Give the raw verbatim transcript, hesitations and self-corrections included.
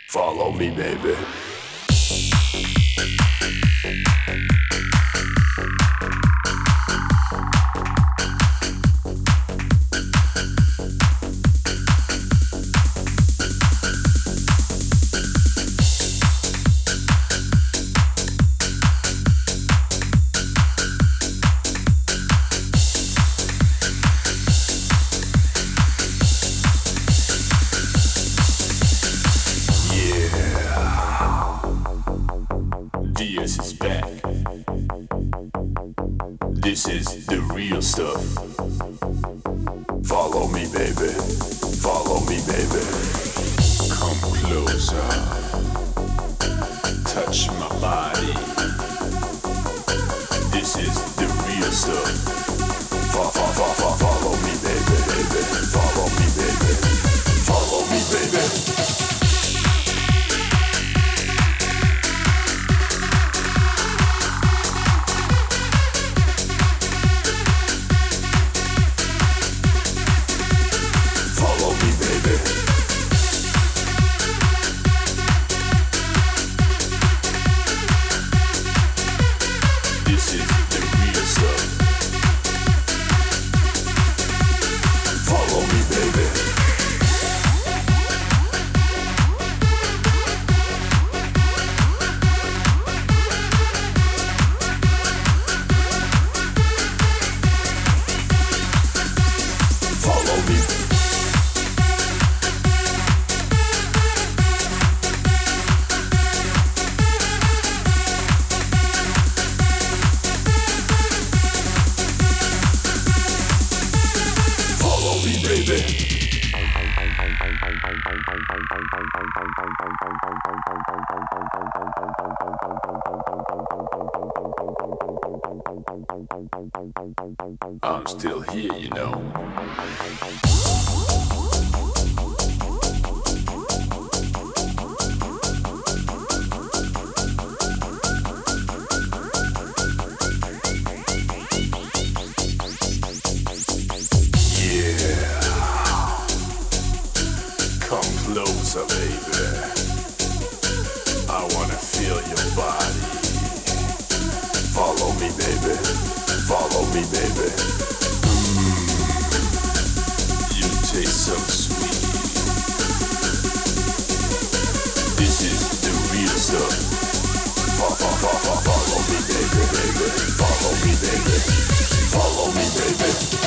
Follow me, baby. This is the real stuff. Follow me, baby. Follow me, baby. Come closer. Touch my body. This is the real stuff. Follow, follow, follow, follow me, baby, baby. Follow me, baby. Follow me, baby. I'm still here, you know. Yeah. Come closer, baby. I wanna feel your body. Follow me, baby. Follow me, baby. Mm. You taste so sweet. This is the real stuff. Follow, follow, follow me, baby, baby. Follow me, baby. Follow me, baby.